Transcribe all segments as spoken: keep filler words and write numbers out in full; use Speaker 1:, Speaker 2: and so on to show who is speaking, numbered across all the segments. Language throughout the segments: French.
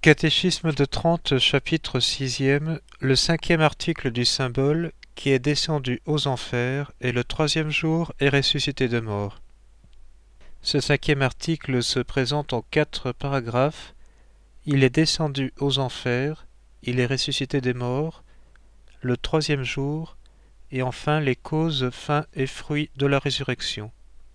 Speaker 1: Catéchisme de Trente, chapitre sixième, le cinquième article du symbole qui est descendu aux enfers et le troisième jour est ressuscité de mort. Ce cinquième article se présente en quatre paragraphes. Il est descendu aux enfers, il est ressuscité des morts, le troisième jour, et enfin les causes, fins et fruits de la résurrection.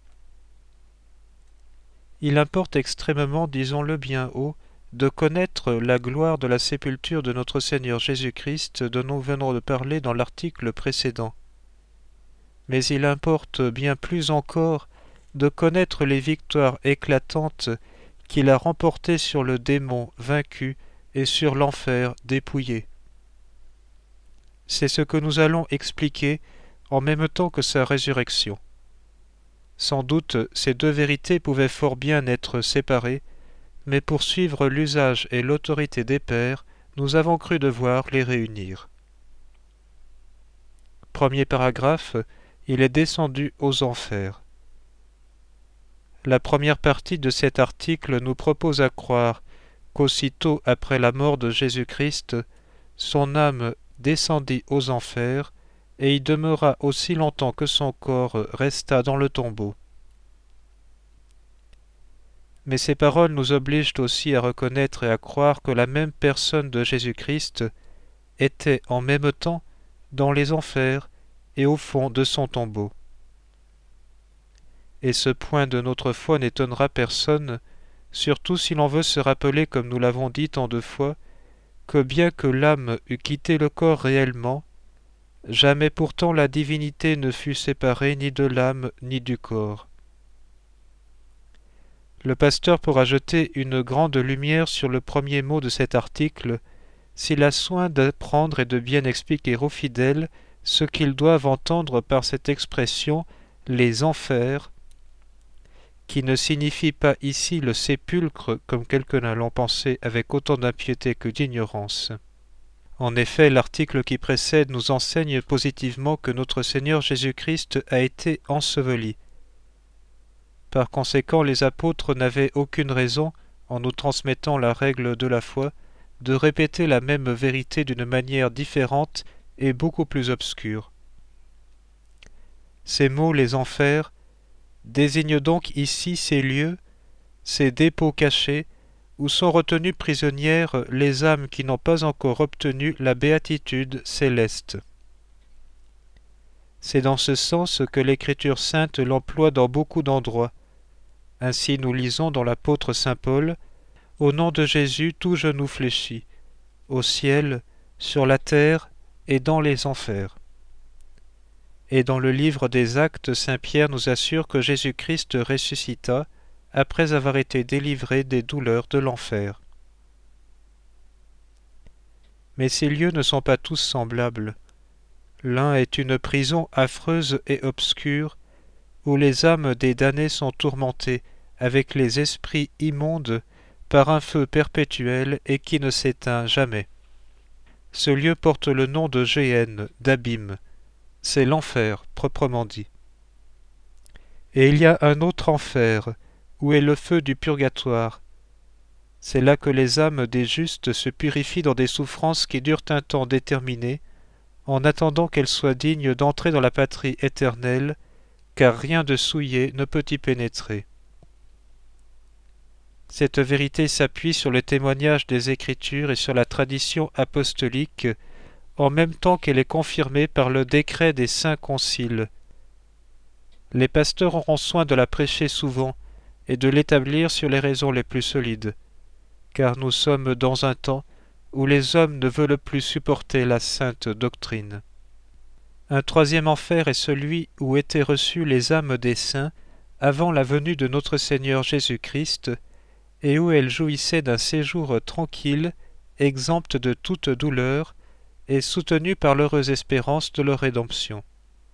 Speaker 1: Il importe extrêmement, disons-le bien haut, de connaître la gloire de la sépulture de notre Seigneur Jésus-Christ dont nous venons de parler dans l'article précédent. Mais il importe bien plus encore de connaître les victoires éclatantes qu'il a remportées sur le démon vaincu et sur l'enfer dépouillé. C'est ce que nous allons expliquer en même temps que sa résurrection. Sans doute ces deux vérités pouvaient fort bien être séparées, mais pour suivre l'usage et l'autorité des pères, nous avons cru devoir les réunir. Premier paragraphe, il est descendu aux enfers. La première partie de cet article nous propose à croire qu'aussitôt après la mort de Jésus-Christ, son âme descendit aux enfers et y demeura aussi longtemps que son corps resta dans le tombeau. Mais ces paroles nous obligent aussi à reconnaître et à croire que la même personne de Jésus-Christ était en même temps dans les enfers et au fond de son tombeau. Et ce point de notre foi n'étonnera personne, surtout si l'on veut se rappeler, comme nous l'avons dit tant de fois, que bien que l'âme eût quitté le corps réellement, jamais pourtant la divinité ne fut séparée ni de l'âme ni du corps. Le pasteur pourra jeter une grande lumière sur le premier mot de cet article s'il a soin d'apprendre et de bien expliquer aux fidèles ce qu'ils doivent entendre par cette expression « les enfers », qui ne signifie pas ici le sépulcre comme quelques-uns l'ont pensé avec autant d'impiété que d'ignorance. En effet, l'article qui précède nous enseigne positivement que notre Seigneur Jésus-Christ a été enseveli. Par conséquent, les apôtres n'avaient aucune raison, en nous transmettant la règle de la foi, de répéter la même vérité d'une manière différente et beaucoup plus obscure. Ces mots, les enfers, désignent donc ici ces lieux, ces dépôts cachés, où sont retenues prisonnières les âmes qui n'ont pas encore obtenu la béatitude céleste. C'est dans ce sens que l'Écriture sainte l'emploie dans beaucoup d'endroits. Ainsi nous lisons dans l'apôtre saint Paul « Au nom de Jésus, tout genou fléchit, au ciel, sur la terre et dans les enfers. » Et dans le livre des Actes, saint Pierre nous assure que Jésus-Christ ressuscita après avoir été délivré des douleurs de l'enfer. Mais ces lieux ne sont pas tous semblables. L'un est une prison affreuse et obscure, où les âmes des damnés sont tourmentées avec les esprits immondes par un feu perpétuel et qui ne s'éteint jamais. Ce lieu porte le nom de géhenne, d'abîme. C'est l'enfer, proprement dit. Et il y a un autre enfer, où est le feu du purgatoire. C'est là que les âmes des justes se purifient dans des souffrances qui durent un temps déterminé, en attendant qu'elles soient dignes d'entrer dans la patrie éternelle, car rien de souillé ne peut y pénétrer. Cette vérité s'appuie sur le témoignage des Écritures et sur la tradition apostolique, en même temps qu'elle est confirmée par le décret des saints conciles. Les pasteurs auront soin de la prêcher souvent et de l'établir sur les raisons les plus solides, car nous sommes dans un temps où les hommes ne veulent plus supporter la sainte doctrine. Un troisième enfer est celui où étaient reçues les âmes des saints avant la venue de notre Seigneur Jésus-Christ, et où elles jouissaient d'un séjour tranquille, exempt de toute douleur, et soutenues par l'heureuse espérance de leur rédemption.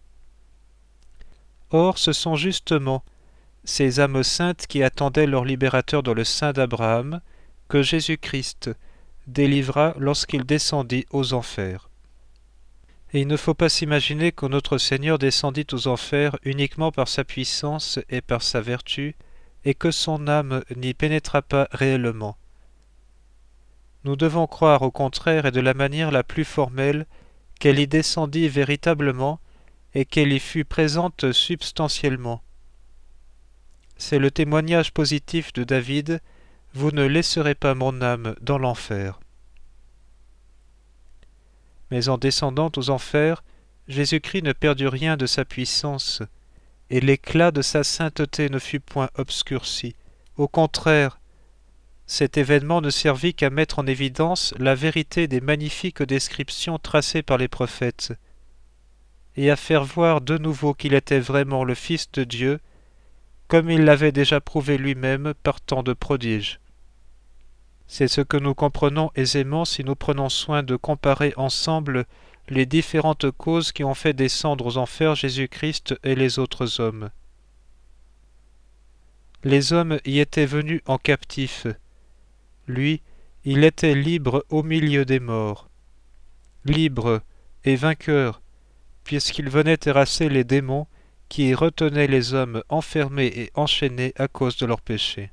Speaker 1: Or, ce sont justement ces âmes saintes qui attendaient leur libérateur dans le sein d'Abraham, que Jésus-Christ délivra lorsqu'il descendit aux enfers. Et il ne faut pas s'imaginer que notre Seigneur descendit aux enfers uniquement par sa puissance et par sa vertu, et que son âme n'y pénétra pas réellement. Nous devons croire au contraire et de la manière la plus formelle qu'elle y descendit véritablement et qu'elle y fut présente substantiellement. C'est le témoignage positif de David « Vous ne laisserez pas mon âme dans l'enfer ». Mais en descendant aux enfers, Jésus-Christ ne perdit rien de sa puissance, et l'éclat de sa sainteté ne fut point obscurci. Au contraire, cet événement ne servit qu'à mettre en évidence la vérité des magnifiques descriptions tracées par les prophètes, et à faire voir de nouveau qu'il était vraiment le Fils de Dieu, comme il l'avait déjà prouvé lui-même par tant de prodiges. C'est ce que nous comprenons aisément si nous prenons soin de comparer ensemble les différentes causes qui ont fait descendre aux enfers Jésus-Christ et les autres hommes. Les hommes y étaient venus en captifs. Lui, il était libre au milieu des morts. Libre et vainqueur, puisqu'il venait terrasser les démons qui retenaient les hommes enfermés et enchaînés à cause de leurs péchés.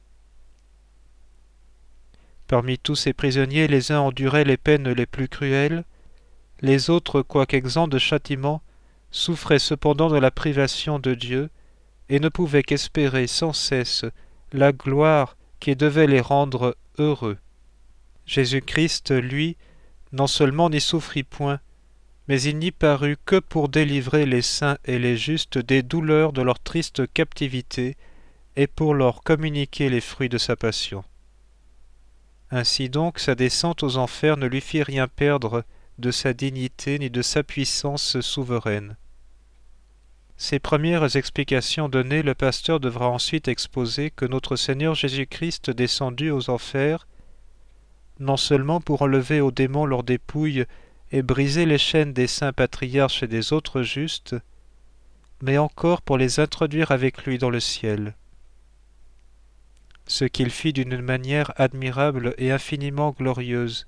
Speaker 1: Parmi tous ces prisonniers, les uns enduraient les peines les plus cruelles, les autres, quoique exempts de châtiment, souffraient cependant de la privation de Dieu et ne pouvaient qu'espérer sans cesse la gloire qui devait les rendre heureux. Jésus-Christ, lui, non seulement n'y souffrit point, mais il n'y parut que pour délivrer les saints et les justes des douleurs de leur triste captivité et pour leur communiquer les fruits de sa passion. Ainsi donc sa descente aux enfers ne lui fit rien perdre de sa dignité ni de sa puissance souveraine. Ces premières explications données, le pasteur devra ensuite exposer que notre Seigneur Jésus-Christ descendit aux enfers, non seulement pour enlever aux démons leurs dépouilles et briser les chaînes des saints patriarches et des autres justes, mais encore pour les introduire avec lui dans le ciel. Ce qu'il fit d'une manière admirable et infiniment glorieuse,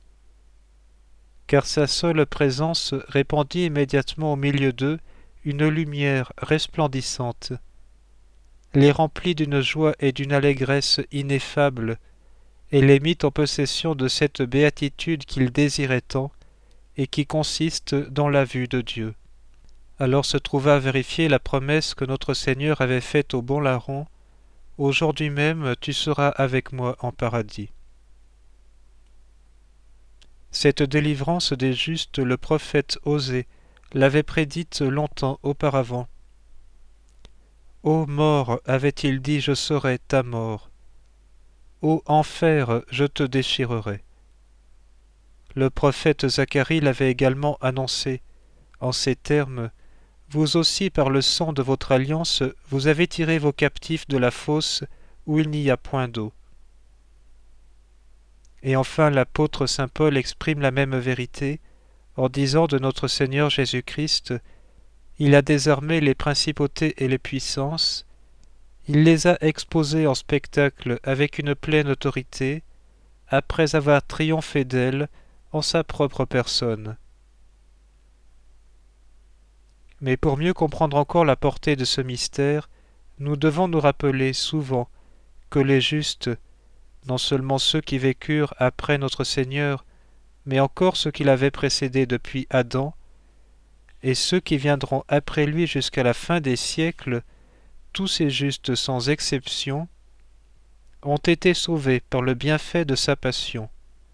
Speaker 1: car sa seule présence répandit immédiatement au milieu d'eux une lumière resplendissante, les remplit d'une joie et d'une allégresse ineffables, et les mit en possession de cette béatitude qu'ils désiraient tant, et qui consiste dans la vue de Dieu. Alors se trouva vérifiée la promesse que notre Seigneur avait faite au bon larron, « Aujourd'hui même tu seras avec moi en paradis ». Cette délivrance des justes, le prophète Osée l'avait prédite longtemps auparavant. « Ô mort, avait-il dit, je serai ta mort. Ô enfer, je te déchirerai. » Le prophète Zacharie l'avait également annoncé en ces termes: « Vous aussi, par le sang de votre alliance, vous avez tiré vos captifs de la fosse où il n'y a point d'eau. » Et enfin, l'apôtre saint Paul exprime la même vérité en disant de notre Seigneur Jésus-Christ: « Il a désarmé les principautés et les puissances, il les a exposées en spectacle avec une pleine autorité, après avoir triomphé d'elles en sa propre personne. » Mais pour mieux comprendre encore la portée de ce mystère, nous devons nous rappeler souvent que les justes, non seulement ceux qui vécurent après notre Seigneur, mais encore ceux qui l'avaient précédé depuis Adam, et ceux qui viendront après lui jusqu'à la fin des siècles, tous ces justes sans exception, ont été sauvés par le bienfait de sa passion.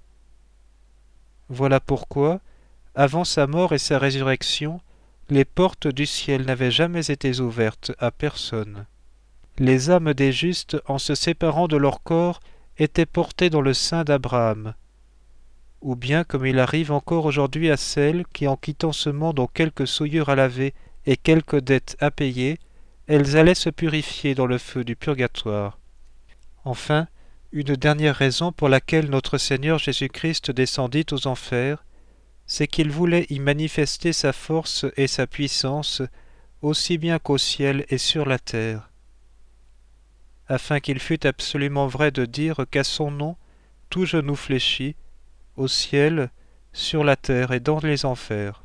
Speaker 1: Voilà pourquoi, avant sa mort et sa résurrection, les portes du ciel n'avaient jamais été ouvertes à personne. Les âmes des justes, en se séparant de leur corps, étaient portées dans le sein d'Abraham, ou bien comme il arrive encore aujourd'hui à celles qui, en quittant ce monde, ont quelques souillures à laver et quelques dettes à payer, elles allaient se purifier dans le feu du purgatoire. Enfin, une dernière raison pour laquelle notre Seigneur Jésus-Christ descendit aux enfers, c'est qu'il voulait y manifester sa force et sa puissance, aussi bien qu'au ciel et sur la terre, afin qu'il fût absolument vrai de dire qu'à son nom tout genou fléchit, au ciel, sur la terre et dans les enfers.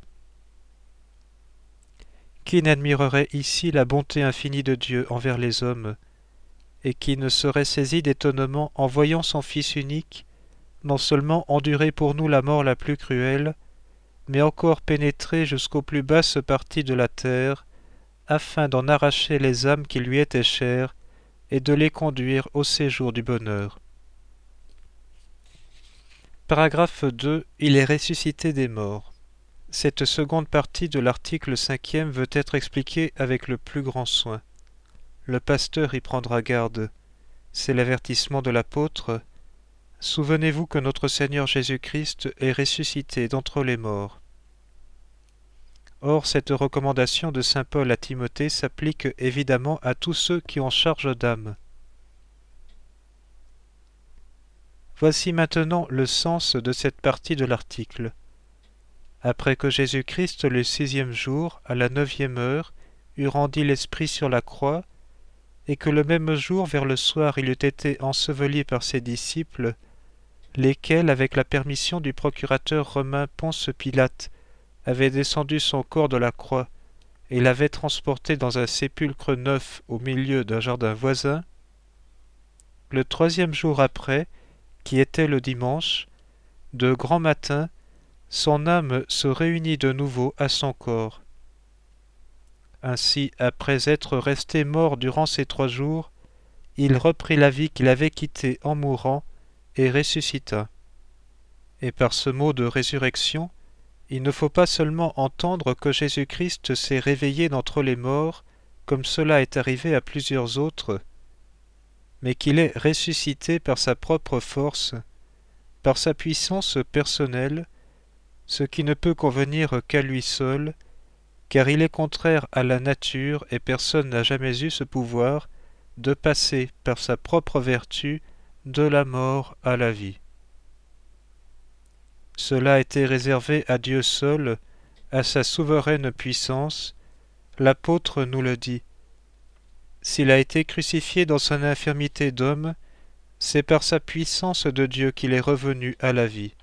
Speaker 1: Qui n'admirerait ici la bonté infinie de Dieu envers les hommes, et qui ne serait saisi d'étonnement en voyant son Fils unique non seulement endurer pour nous la mort la plus cruelle, mais encore pénétrer jusqu'aux plus basses parties de la terre, afin d'en arracher les âmes qui lui étaient chères et de les conduire au séjour du bonheur. Paragraphe deux. Il est ressuscité des morts. Cette seconde partie de l'article cinquième veut être expliquée avec le plus grand soin. Le pasteur y prendra garde. C'est l'avertissement de l'apôtre. Souvenez-vous que notre Seigneur Jésus-Christ est ressuscité d'entre les morts. Or, cette recommandation de saint Paul à Timothée s'applique évidemment à tous ceux qui ont charge d'âme. Voici maintenant le sens de cette partie de l'article. Après que Jésus-Christ, le sixième jour, à la neuvième heure, eut rendu l'Esprit sur la croix, et que le même jour, vers le soir, il eût été enseveli par ses disciples, lesquels, avec la permission du procurateur romain Ponce Pilate, avaient descendu son corps de la croix et l'avaient transporté dans un sépulcre neuf au milieu d'un jardin voisin, le troisième jour après, qui était le dimanche, de grand matin, son âme se réunit de nouveau à son corps. Ainsi, après être resté mort durant ces trois jours, il reprit la vie qu'il avait quittée en mourant et ressuscita. Et par ce mot de résurrection, il ne faut pas seulement entendre que Jésus-Christ s'est réveillé d'entre les morts, comme cela est arrivé à plusieurs autres, mais qu'il est ressuscité par sa propre force, par sa puissance personnelle, ce qui ne peut convenir qu'à lui seul, car il est contraire à la nature et personne n'a jamais eu ce pouvoir de passer par sa propre vertu de la mort à la vie. Cela a été réservé à Dieu seul, à sa souveraine puissance. L'apôtre nous le dit. S'il a été crucifié dans son infirmité d'homme, c'est par sa puissance de Dieu qu'il est revenu à la vie.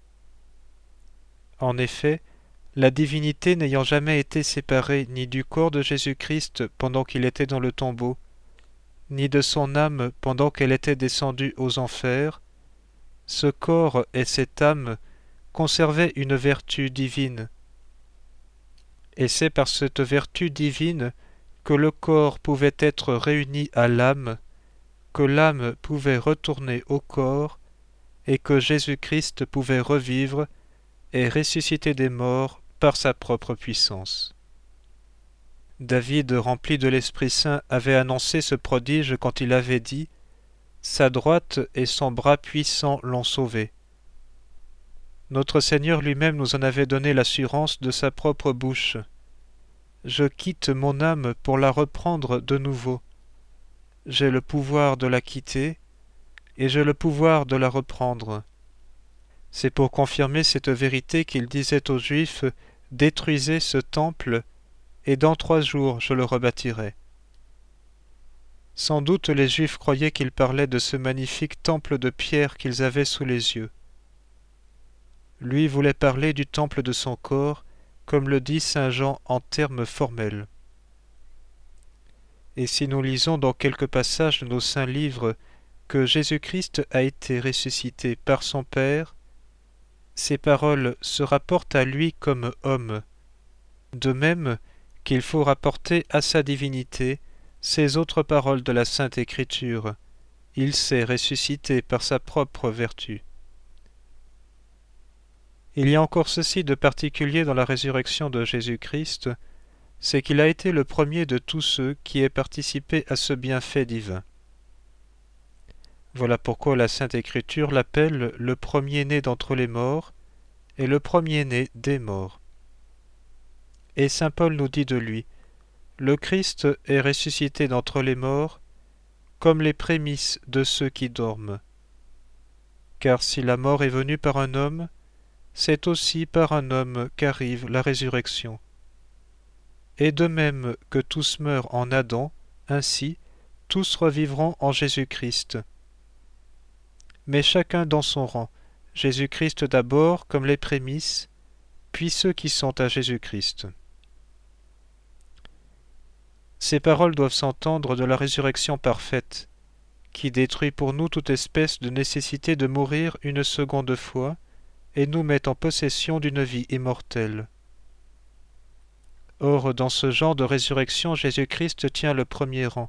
Speaker 1: En effet, la divinité n'ayant jamais été séparée ni du corps de Jésus-Christ pendant qu'il était dans le tombeau, ni de son âme pendant qu'elle était descendue aux enfers, ce corps et cette âme conservaient une vertu divine. Et c'est par cette vertu divine que le corps pouvait être réuni à l'âme, que l'âme pouvait retourner au corps, et que Jésus-Christ pouvait revivre et ressusciter des morts par sa propre puissance. David, rempli de l'Esprit Saint, avait annoncé ce prodige quand il avait dit « Sa droite et son bras puissant l'ont sauvé ». Notre Seigneur lui-même nous en avait donné l'assurance de sa propre bouche. « Je quitte mon âme pour la reprendre de nouveau. J'ai le pouvoir de la quitter, et j'ai le pouvoir de la reprendre. » C'est pour confirmer cette vérité qu'il disait aux Juifs « Détruisez ce temple, et dans trois jours je le rebâtirai. » Sans doute les Juifs croyaient qu'il parlait de ce magnifique temple de pierre qu'ils avaient sous les yeux. Lui voulait parler du temple de son corps, comme le dit saint Jean en termes formels. Et si nous lisons dans quelques passages de nos saints livres que Jésus-Christ a été ressuscité par son Père, ces paroles se rapportent à lui comme homme, de même qu'il faut rapporter à sa divinité ces autres paroles de la Sainte Écriture. Il s'est ressuscité par sa propre vertu. Il y a encore ceci de particulier dans la résurrection de Jésus-Christ, c'est qu'il a été le premier de tous ceux qui aient participé à ce bienfait divin. Voilà pourquoi la Sainte Écriture l'appelle le premier-né d'entre les morts et le premier-né des morts. Et saint Paul nous dit de lui, le Christ est ressuscité d'entre les morts comme les prémices de ceux qui dorment. Car si la mort est venue par un homme, c'est aussi par un homme qu'arrive la résurrection. Et de même que tous meurent en Adam, ainsi tous revivront en Jésus-Christ. Mais chacun dans son rang, Jésus-Christ d'abord comme les prémices, puis ceux qui sont à Jésus-Christ. Ces paroles doivent s'entendre de la résurrection parfaite, qui détruit pour nous toute espèce de nécessité de mourir une seconde fois, et nous met en possession d'une vie immortelle. Or, dans ce genre de résurrection, Jésus-Christ tient le premier rang.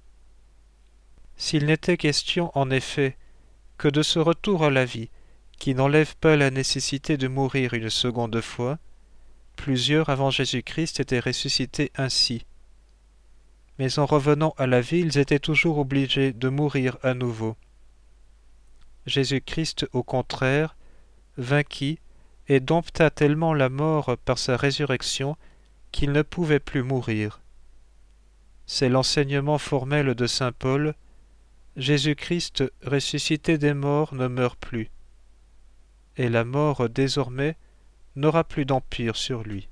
Speaker 1: S'il n'était question, en effet, que de ce retour à la vie, qui n'enlève pas la nécessité de mourir une seconde fois, plusieurs avant Jésus-Christ étaient ressuscités ainsi. Mais en revenant à la vie, ils étaient toujours obligés de mourir à nouveau. Jésus-Christ, au contraire, vainquit et dompta tellement la mort par sa résurrection qu'il ne pouvait plus mourir. C'est l'enseignement formel de saint Paul. Jésus-Christ, ressuscité des morts, ne meurt plus. Et la mort, désormais, n'aura plus d'empire sur lui.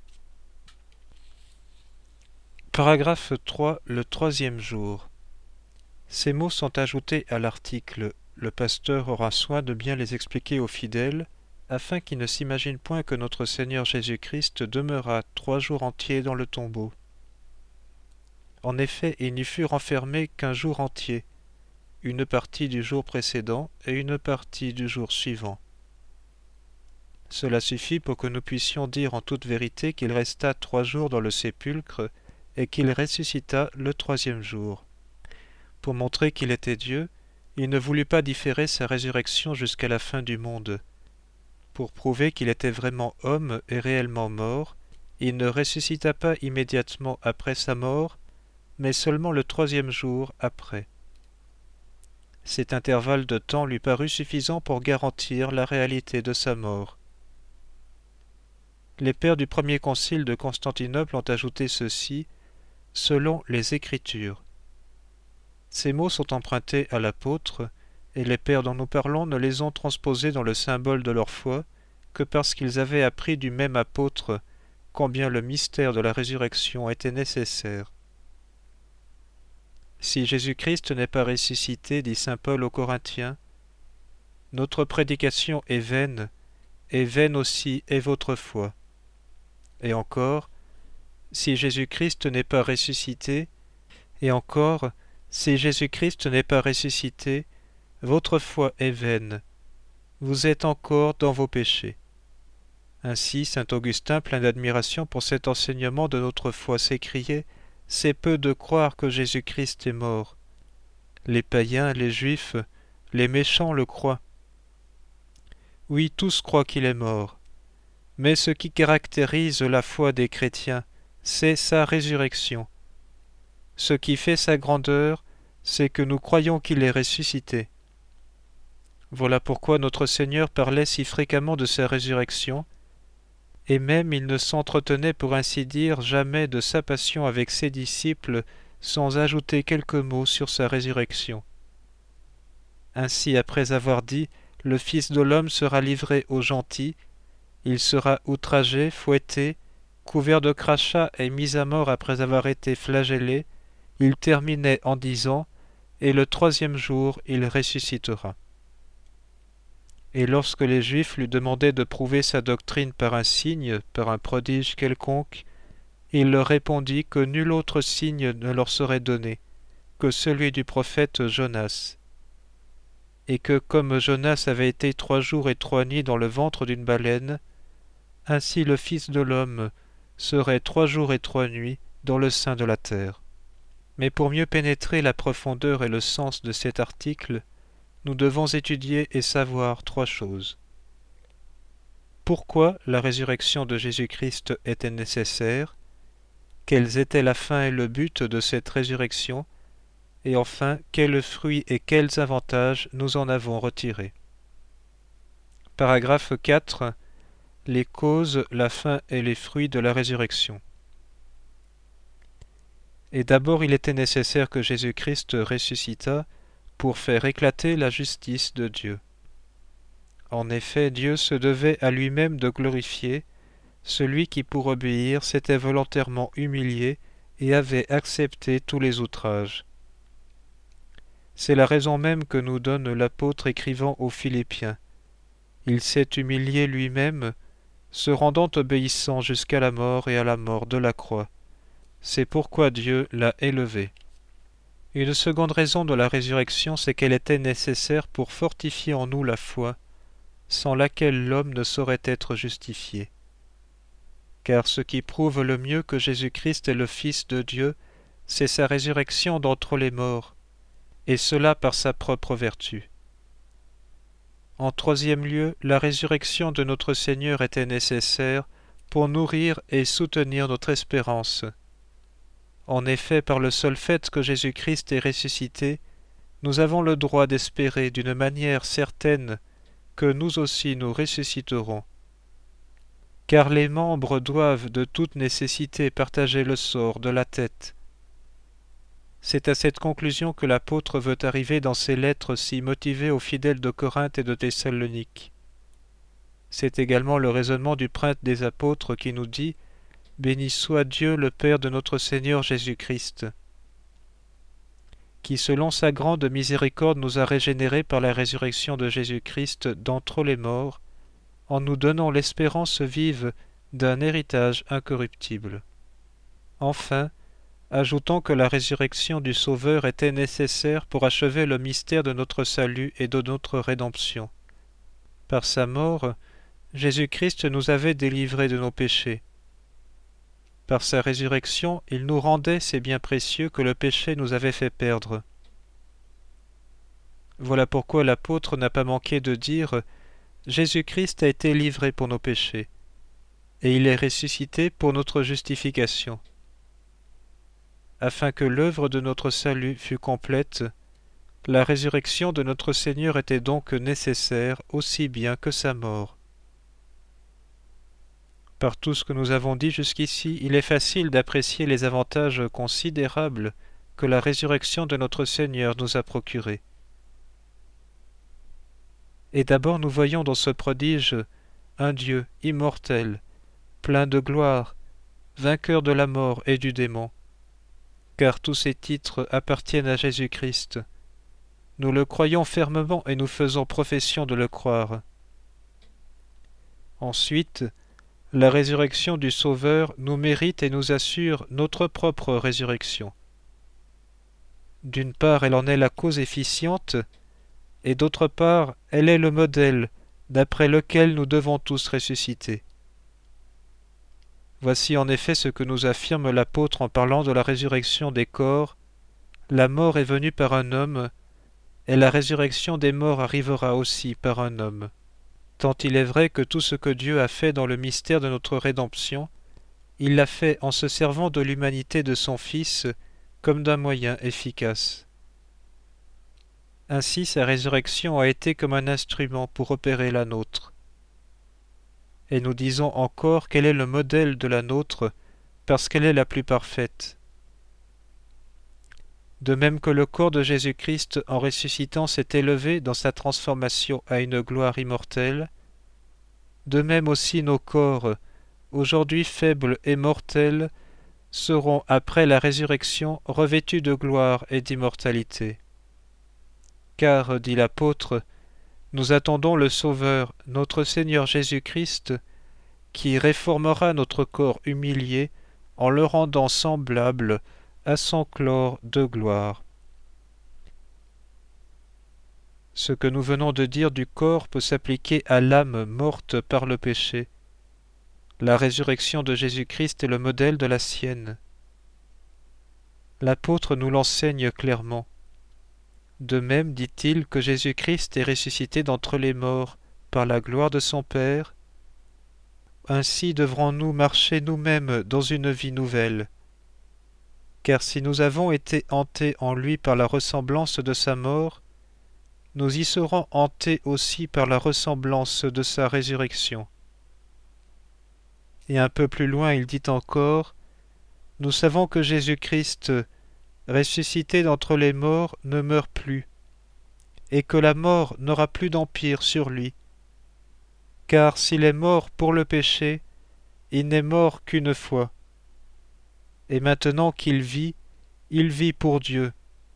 Speaker 1: Paragraphe trois. Le troisième jour. Ces mots sont ajoutés à l'article. Le pasteur aura soin de bien les expliquer aux fidèles, afin qu'ils ne s'imaginent point que notre Seigneur Jésus-Christ demeura trois jours entiers dans le tombeau. En effet, il n'y fut renfermé qu'un jour entier, une partie du jour précédent et une partie du jour suivant. Cela suffit pour que nous puissions dire en toute vérité qu'il resta trois jours dans le sépulcre et qu'il ressuscita le troisième jour. Pour montrer qu'il était Dieu, il ne voulut pas différer sa résurrection jusqu'à la fin du monde. Pour prouver qu'il était vraiment homme et réellement mort, il ne ressuscita pas immédiatement après sa mort, mais seulement le troisième jour après. Cet intervalle de temps lui parut suffisant pour garantir la réalité de sa mort. Les pères du premier concile de Constantinople ont ajouté ceci, selon les Écritures. Ces mots sont empruntés à l'apôtre, et les pères dont nous parlons ne les ont transposés dans le symbole de leur foi que parce qu'ils avaient appris du même apôtre combien le mystère de la résurrection était nécessaire. Si Jésus-Christ n'est pas ressuscité, dit saint Paul aux Corinthiens, notre prédication est vaine, et vaine aussi est votre foi. Et encore, si Jésus-Christ n'est pas ressuscité, et encore, si Jésus-Christ n'est pas ressuscité, votre foi est vaine. Vous êtes encore dans vos péchés. Ainsi, saint Augustin, plein d'admiration pour cet enseignement de notre foi, s'écriait « C'est peu de croire que Jésus-Christ est mort. Les païens, les juifs, les méchants le croient. Oui, tous croient qu'il est mort. Mais ce qui caractérise la foi des chrétiens, c'est sa résurrection. Ce qui fait sa grandeur, c'est que nous croyons qu'il est ressuscité. Voilà pourquoi notre Seigneur parlait si fréquemment de sa résurrection, et même il ne s'entretenait pour ainsi dire jamais de sa passion avec ses disciples sans ajouter quelques mots sur sa résurrection. Ainsi, après avoir dit « Le Fils de l'homme sera livré aux gentils », il sera outragé, fouetté, couvert de crachats et mis à mort après avoir été flagellé, il terminait en disant « Et le troisième jour il ressuscitera ». Et lorsque les Juifs lui demandaient de prouver sa doctrine par un signe, par un prodige quelconque, il leur répondit que nul autre signe ne leur serait donné que celui du prophète Jonas, et que comme Jonas avait été trois jours et trois nuits dans le ventre d'une baleine, ainsi le Fils de l'homme serait trois jours et trois nuits dans le sein de la terre. Mais pour mieux pénétrer la profondeur et le sens de cet article, nous devons étudier et savoir trois choses. Pourquoi la résurrection de Jésus-Christ était nécessaire? Quels étaient la fin et le but de cette résurrection? Et enfin, quels fruits et quels avantages nous en avons retirés? Paragraphe quatre. Les causes, la fin et les fruits de la résurrection. Et d'abord il était nécessaire que Jésus-Christ ressuscitât pour faire éclater la justice de Dieu. En effet, Dieu se devait à lui-même de glorifier celui qui, pour obéir, s'était volontairement humilié et avait accepté tous les outrages. C'est la raison même que nous donne l'apôtre écrivant aux Philippiens. Il s'est humilié lui-même, se rendant obéissant jusqu'à la mort et à la mort de la croix. C'est pourquoi Dieu l'a élevé. Une seconde raison de la résurrection, c'est qu'elle était nécessaire pour fortifier en nous la foi, sans laquelle l'homme ne saurait être justifié. Car ce qui prouve le mieux que Jésus-Christ est le Fils de Dieu, c'est sa résurrection d'entre les morts, et cela par sa propre vertu. En troisième lieu, la résurrection de notre Seigneur était nécessaire pour nourrir et soutenir notre espérance. En effet, par le seul fait que Jésus-Christ est ressuscité, nous avons le droit d'espérer d'une manière certaine que nous aussi nous ressusciterons. Car les membres doivent de toute nécessité partager le sort de la tête. C'est à cette conclusion que l'apôtre veut arriver dans ses lettres si motivées aux fidèles de Corinthe et de Thessalonique. C'est également le raisonnement du prêtre des apôtres qui nous dit « Béni soit Dieu le Père de notre Seigneur Jésus-Christ, qui selon sa grande miséricorde nous a régénérés par la résurrection de Jésus-Christ d'entre les morts, en nous donnant l'espérance vive d'un héritage incorruptible. » Enfin, ajoutons que la résurrection du Sauveur était nécessaire pour achever le mystère de notre salut et de notre rédemption. Par sa mort, Jésus-Christ nous avait délivrés de nos péchés. Par sa résurrection, il nous rendait ces biens précieux que le péché nous avait fait perdre. Voilà pourquoi l'apôtre n'a pas manqué de dire « Jésus-Christ a été livré pour nos péchés, et il est ressuscité pour notre justification. » Afin que l'œuvre de notre salut fût complète, la résurrection de notre Seigneur était donc nécessaire aussi bien que sa mort. Par tout ce que nous avons dit jusqu'ici, il est facile d'apprécier les avantages considérables que la résurrection de notre Seigneur nous a procurés. Et d'abord nous voyons dans ce prodige un Dieu immortel, plein de gloire, vainqueur de la mort et du démon, car tous ces titres appartiennent à Jésus-Christ. Nous le croyons fermement et nous faisons profession de le croire. Ensuite, la résurrection du Sauveur nous mérite et nous assure notre propre résurrection. D'une part, elle en est la cause efficiente, et d'autre part, elle est le modèle d'après lequel nous devons tous ressusciter. Voici en effet ce que nous affirme l'apôtre en parlant de la résurrection des corps. La mort est venue par un homme, et la résurrection des morts arrivera aussi par un homme. Tant il est vrai que tout ce que Dieu a fait dans le mystère de notre rédemption, il l'a fait en se servant de l'humanité de son Fils comme d'un moyen efficace. Ainsi sa résurrection a été comme un instrument pour opérer la nôtre. Et nous disons encore qu'elle est le modèle de la nôtre parce qu'elle est la plus parfaite. De même que le corps de Jésus-Christ en ressuscitant s'est élevé dans sa transformation à une gloire immortelle, de même aussi nos corps, aujourd'hui faibles et mortels, seront après la résurrection revêtus de gloire et d'immortalité. Car, dit l'apôtre, nous attendons le Sauveur, notre Seigneur Jésus-Christ, qui réformera notre corps humilié en le rendant semblable à son corps de gloire. Ce que nous venons de dire du corps peut s'appliquer à l'âme morte par le péché. La résurrection de Jésus-Christ est le modèle de la sienne. L'apôtre nous l'enseigne clairement. De même dit-il que Jésus-Christ est ressuscité d'entre les morts par la gloire de son Père. Ainsi devrons-nous marcher nous-mêmes dans une vie nouvelle. Car si nous avons été hantés en lui par la ressemblance de sa mort, nous y serons hantés aussi par la ressemblance de sa résurrection. Et un peu plus loin il dit encore, « Nous savons que Jésus-Christ, ressuscité d'entre les morts, ne meurt plus, et que la mort n'aura plus d'empire sur lui. Car s'il est mort pour le péché, il n'est mort qu'une fois. Et maintenant qu'il vit, il vit pour Dieu.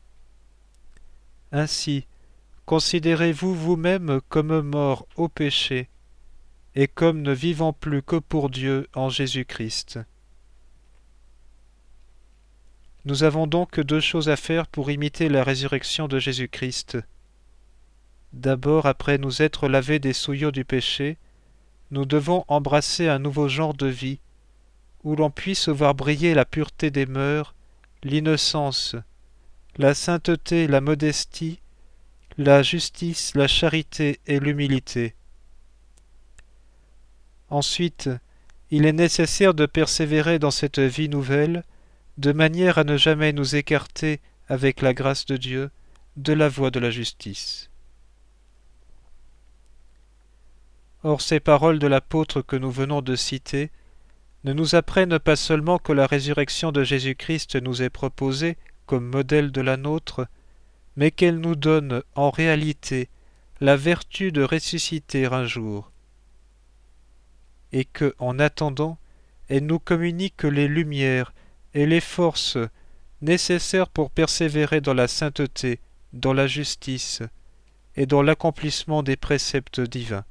Speaker 1: Ainsi, considérez-vous vous-même comme morts au péché, et comme ne vivant plus que pour Dieu en Jésus-Christ. » Nous avons donc deux choses à faire pour imiter la résurrection de Jésus-Christ. D'abord, après nous être lavés des souillures du péché, nous devons embrasser un nouveau genre de vie, où l'on puisse voir briller la pureté des mœurs, l'innocence, la sainteté, la modestie, la justice, la charité et l'humilité. Ensuite, il est nécessaire de persévérer dans cette vie nouvelle, de manière à ne jamais nous écarter, avec la grâce de Dieu, de la voie de la justice. Or, ces paroles de l'apôtre que nous venons de citer ne nous apprennent pas seulement que la résurrection de Jésus-Christ nous est proposée comme modèle de la nôtre, mais qu'elle nous donne en réalité la vertu de ressusciter un jour, et que, en attendant, elle nous communique les lumières et les forces nécessaires pour persévérer dans la sainteté, dans la justice et dans l'accomplissement des préceptes divins.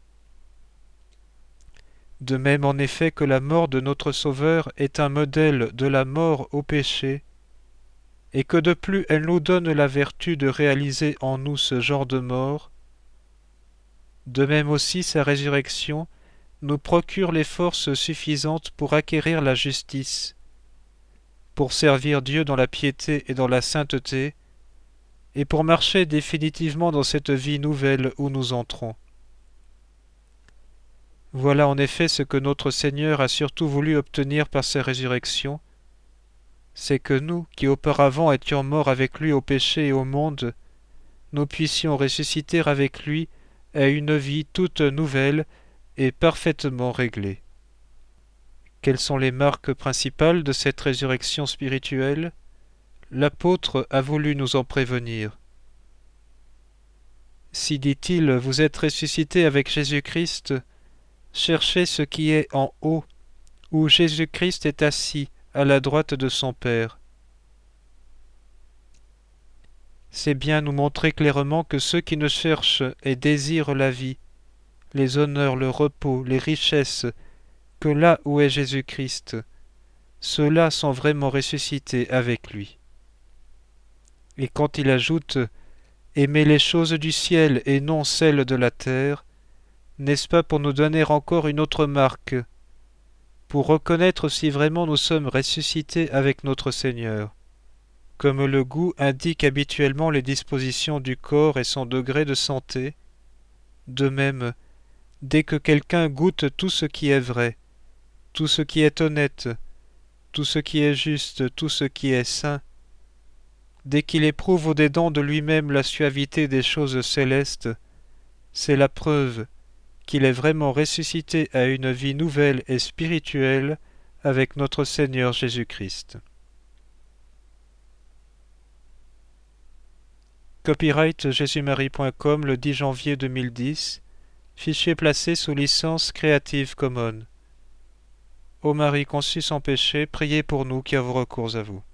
Speaker 1: De même en effet que la mort de notre Sauveur est un modèle de la mort au péché, et que de plus elle nous donne la vertu de réaliser en nous ce genre de mort, de même aussi sa résurrection nous procure les forces suffisantes pour acquérir la justice, pour servir Dieu dans la piété et dans la sainteté, et pour marcher définitivement dans cette vie nouvelle où nous entrons. Voilà en effet ce que notre Seigneur a surtout voulu obtenir par sa résurrection, c'est que nous, qui auparavant étions morts avec lui au péché et au monde, nous puissions ressusciter avec lui à une vie toute nouvelle et parfaitement réglée. Quelles sont les marques principales de cette résurrection spirituelle? L'apôtre a voulu nous en prévenir. Si, dit-il, vous êtes ressuscités avec Jésus-Christ, cherchez ce qui est en haut, où Jésus-Christ est assis à la droite de son Père. C'est bien nous montrer clairement que ceux qui ne cherchent et désirent la vie, les honneurs, le repos, les richesses, que là où est Jésus-Christ, ceux-là sont vraiment ressuscités avec lui. Et quand il ajoute « Aimez les choses du ciel et non celles de la terre », n'est-ce pas pour nous donner encore une autre marque, pour reconnaître si vraiment nous sommes ressuscités avec notre Seigneur, comme le goût indique habituellement les dispositions du corps et son degré de santé, de même, dès que quelqu'un goûte tout ce qui est vrai, tout ce qui est honnête, tout ce qui est juste, tout ce qui est saint, dès qu'il éprouve au-dedans de lui-même la suavité des choses célestes, c'est la preuve qu'il est vraiment ressuscité à une vie nouvelle et spirituelle avec notre Seigneur Jésus-Christ. Copyright jésus marie point com le dix janvier deux mille dix. Fichier placé sous licence Creative Commons. Ô Marie conçue sans péché, priez pour nous qui avons recours à vous.